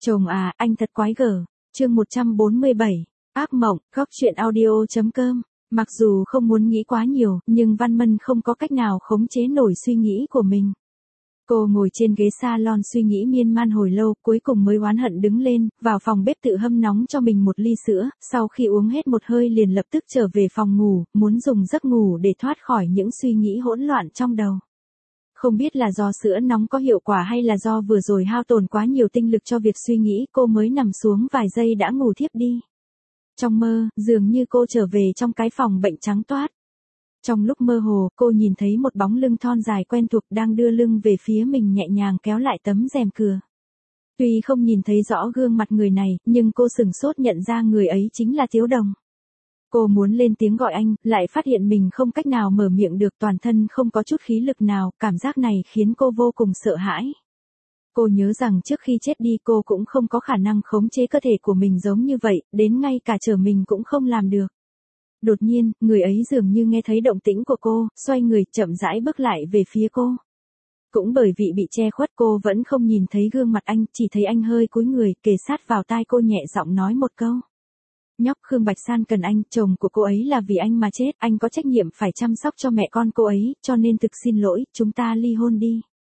Chồng à, anh thật quái gở. Chương 147. Ác mộng, góc truyện audio.com. Mặc dù không muốn nghĩ quá nhiều, nhưng Văn Mân không có cách nào khống chế nổi suy nghĩ của mình. Cô ngồi trên ghế salon suy nghĩ miên man hồi lâu, cuối cùng mới oán hận đứng lên, vào phòng bếp tự hâm nóng cho mình một ly sữa, sau khi uống hết một hơi liền lập tức trở về phòng ngủ, muốn dùng giấc ngủ để thoát khỏi những suy nghĩ hỗn loạn trong đầu. Không biết là do sữa nóng có hiệu quả hay là do vừa rồi hao tổn quá nhiều tinh lực cho việc suy nghĩ, cô mới nằm xuống vài giây đã ngủ thiếp đi. Trong mơ, dường như cô trở về trong cái phòng bệnh trắng toát. Trong lúc mơ hồ, cô nhìn thấy một bóng lưng thon dài quen thuộc đang đưa lưng về phía mình nhẹ nhàng kéo lại tấm rèm cửa. Tuy không nhìn thấy rõ gương mặt người này, nhưng cô sửng sốt nhận ra người ấy chính là Tiếu Đồng. Cô muốn lên tiếng gọi anh, lại phát hiện mình không cách nào mở miệng được, toàn thân không có chút khí lực nào, cảm giác này khiến cô vô cùng sợ hãi. Cô nhớ rằng trước khi chết đi cô cũng không có khả năng khống chế cơ thể của mình giống như vậy, đến ngay cả trở mình cũng không làm được. Đột nhiên, người ấy dường như nghe thấy động tĩnh của cô, xoay người, chậm rãi bước lại về phía cô. Cũng bởi vì bị che khuất cô vẫn không nhìn thấy gương mặt anh, chỉ thấy anh hơi cúi người, kề sát vào tai cô nhẹ giọng nói một câu. Nhóc, Khương Bạch San cần anh, chồng của cô ấy là vì anh mà chết, anh có trách nhiệm phải chăm sóc cho mẹ con cô ấy, cho nên thực xin lỗi, chúng ta ly hôn đi.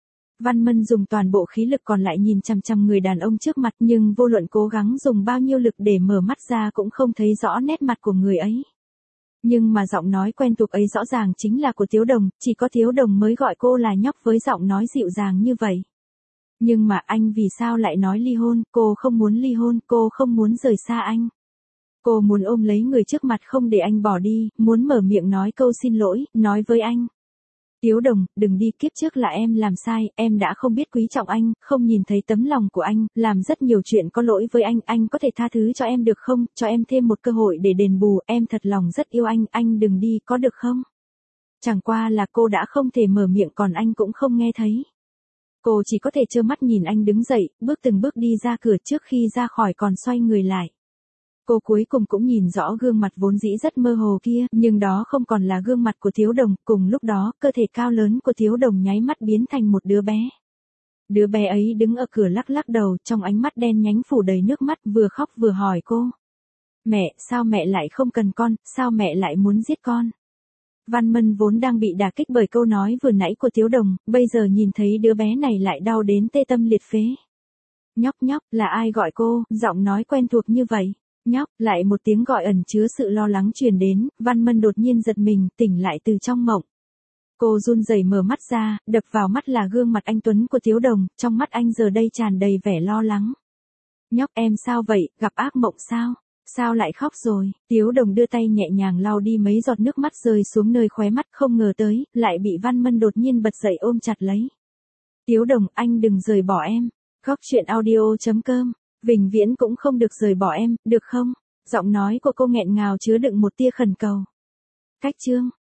Văn Mân dùng toàn bộ khí lực còn lại nhìn chằm chằm người đàn ông trước mặt, nhưng vô luận cố gắng dùng bao nhiêu lực để mở mắt ra cũng không thấy rõ nét mặt của người ấy. Nhưng mà giọng nói quen thuộc ấy rõ ràng chính là của Tiếu Đồng, chỉ có Tiếu Đồng mới gọi cô là nhóc với giọng nói dịu dàng như vậy. Nhưng mà anh vì sao lại nói ly hôn, cô không muốn ly hôn, cô không muốn rời xa anh. Cô muốn ôm lấy người trước mặt không để anh bỏ đi, muốn mở miệng nói câu xin lỗi, nói với anh. Tiếu Đồng, đừng đi, kiếp trước là em làm sai, em đã không biết quý trọng anh, không nhìn thấy tấm lòng của anh, làm rất nhiều chuyện có lỗi với anh có thể tha thứ cho em được không, cho em thêm một cơ hội để đền bù, em thật lòng rất yêu anh đừng đi, có được không? Chẳng qua là cô đã không thể mở miệng còn anh cũng không nghe thấy. Cô chỉ có thể trơ mắt nhìn anh đứng dậy, bước từng bước đi ra cửa, trước khi ra khỏi còn xoay người lại. Cô cuối cùng cũng nhìn rõ gương mặt vốn dĩ rất mơ hồ kia, nhưng đó không còn là gương mặt của Tiếu Đồng, cùng lúc đó, cơ thể cao lớn của Tiếu Đồng nháy mắt biến thành một đứa bé. Đứa bé ấy đứng ở cửa lắc lắc đầu, trong ánh mắt đen nhánh phủ đầy nước mắt, vừa khóc vừa hỏi cô. Mẹ, sao mẹ lại không cần con, sao mẹ lại muốn giết con? Văn Mân vốn đang bị đả kích bởi câu nói vừa nãy của Tiếu Đồng, bây giờ nhìn thấy đứa bé này lại đau đến tê tâm liệt phế. Nhóc nhóc, là ai gọi cô, giọng nói quen thuộc như vậy? Nhóc, lại một tiếng gọi ẩn chứa sự lo lắng truyền đến, Văn Mân đột nhiên giật mình, tỉnh lại từ trong mộng. Cô run rẩy mở mắt ra, đập vào mắt là gương mặt anh tuấn của Tiếu Đồng, trong mắt anh giờ đây tràn đầy vẻ lo lắng. Nhóc, em sao vậy, gặp ác mộng sao? Sao lại khóc rồi? Tiếu Đồng đưa tay nhẹ nhàng lau đi mấy giọt nước mắt rơi xuống nơi khóe mắt, không ngờ tới, lại bị Văn Mân đột nhiên bật dậy ôm chặt lấy. Tiếu Đồng, anh đừng rời bỏ em. Góc truyện audio.com. Vĩnh viễn cũng không được rời bỏ em, được không? Giọng nói của cô nghẹn ngào chứa đựng một tia khẩn cầu. Cách chương.